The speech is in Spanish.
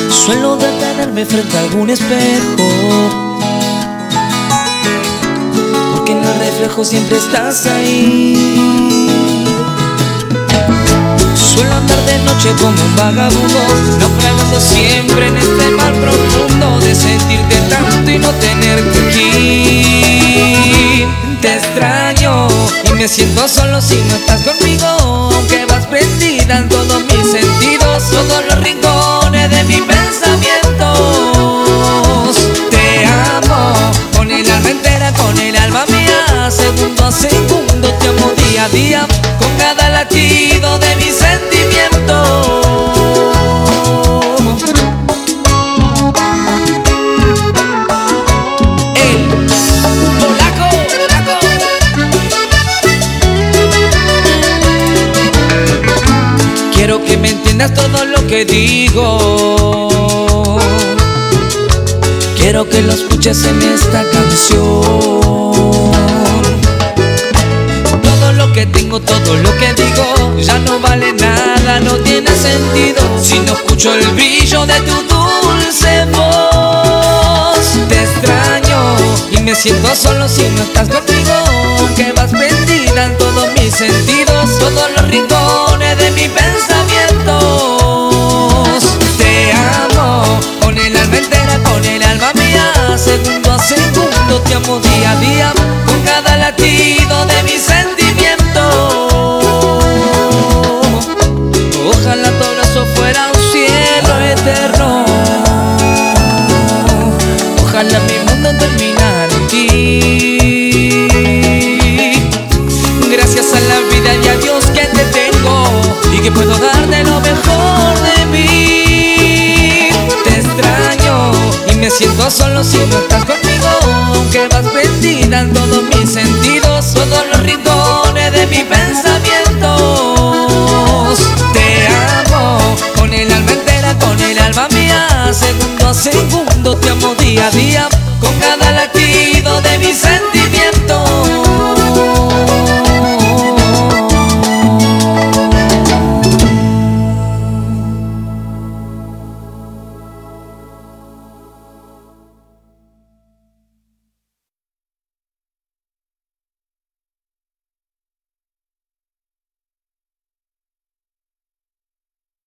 Suelo detenerme frente a algún espejo, porque en el reflejo siempre estás ahí. Suelo andar de noche como un vagabundo, naufragando siempre en este mar profundo de sentirte tanto y no tenerte aquí. Te extraño y me siento solo si no estás conmigo, aunque vas prendida en todos mis sentidos, todos los rincones de mi pensamientos. Te amo con el alma entera, con el alma mía, segundo a segundo te amo día a día, con cada latido de mis sentimientos. Quiero que me entiendas todo lo que digo, quiero que lo escuches en esta canción. Todo lo que tengo, todo lo que digo, ya no vale nada, no tiene sentido si no escucho el brillo de tu dulce voz. Te extraño y me siento solo si no estás conmigo, aunque vas perdida en todos mis sentidos, todos los rincones de mi pensamientos. Te amo con el alma entera, con el alma mía, segundo a segundo te amo día a día, con cada latido de mis sentimientos. Ojalá tu abrazo fuera un cielo eterno, ojalá mi mundo terminara en ti. Gracias a la vida y a Dios que te tengo y que puedo darte lo mejor de mí. Te extraño y me siento solo si no estás conmigo, aunque vas perdida en todo